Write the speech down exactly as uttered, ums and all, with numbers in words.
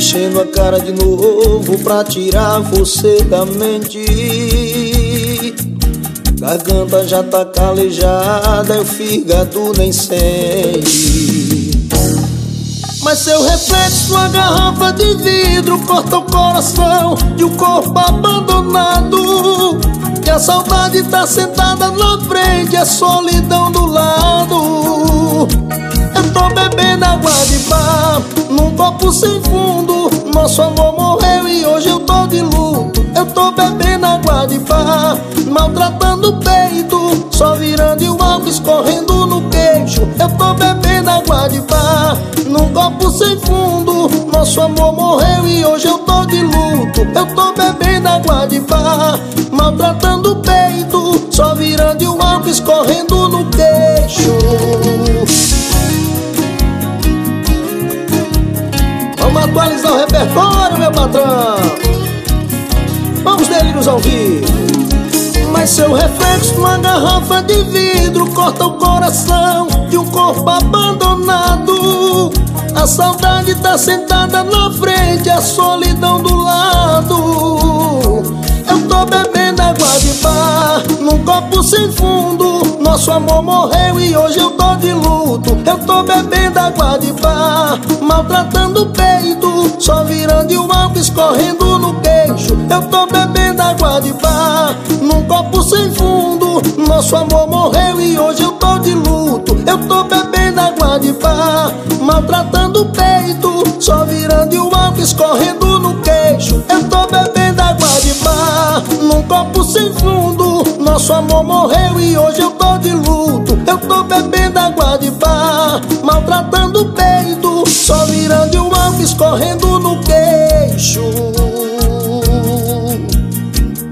enchendo a cara de novo pra tirar você da mente. Garganta já tá calejada e o fígado nem sente. Mas seu reflexo numa garrafa de vidro corta o coração de um corpo abandonado. E a saudade tá sentada na frente, a solidão do lado. Eu tô bebendo água de bar num copo sem fundo. Nosso amor morreu e hoje eu tô de luto. Eu tô bebendo água de bar, maltratando o peito, só virando e o álcool escorrendo no queixo. Eu tô bebendo água de bar num copo sem fundo. Nosso amor morreu e hoje eu tô de luto. Eu tô bebendo água de bar, maltratando o peito, só virando e o álcool escorrendo no queixo. Vamos atualizar o repertório, meu patrão. Vamos delírios ao vivo. Mas seu reflexo numa garrafa de vidro corta o coração de um corpo abandonado. A saudade tá sentada na frente, a solidão do lado. Eu tô bebendo água de bar num copo sem fundo. Nosso amor morreu e hoje eu tô de luto. Eu tô bebendo água de bar, maltratando o peito, só virando e o álcool escorrendo no queixo. Eu tô bebendo água de bar num copo sem fundo. Nosso amor morreu e hoje eu tô de luto. Eu tô bebendo água de bar, maltratando o peito, só virando e o álcool escorrendo no queixo. Eu tô bebendo água de bar num copo sem fundo. Nosso amor morreu e hoje eu tô de luto. Eu tô bebendo água de bar, maltratando o peito, só virando e o álcool escorrendo no queixo.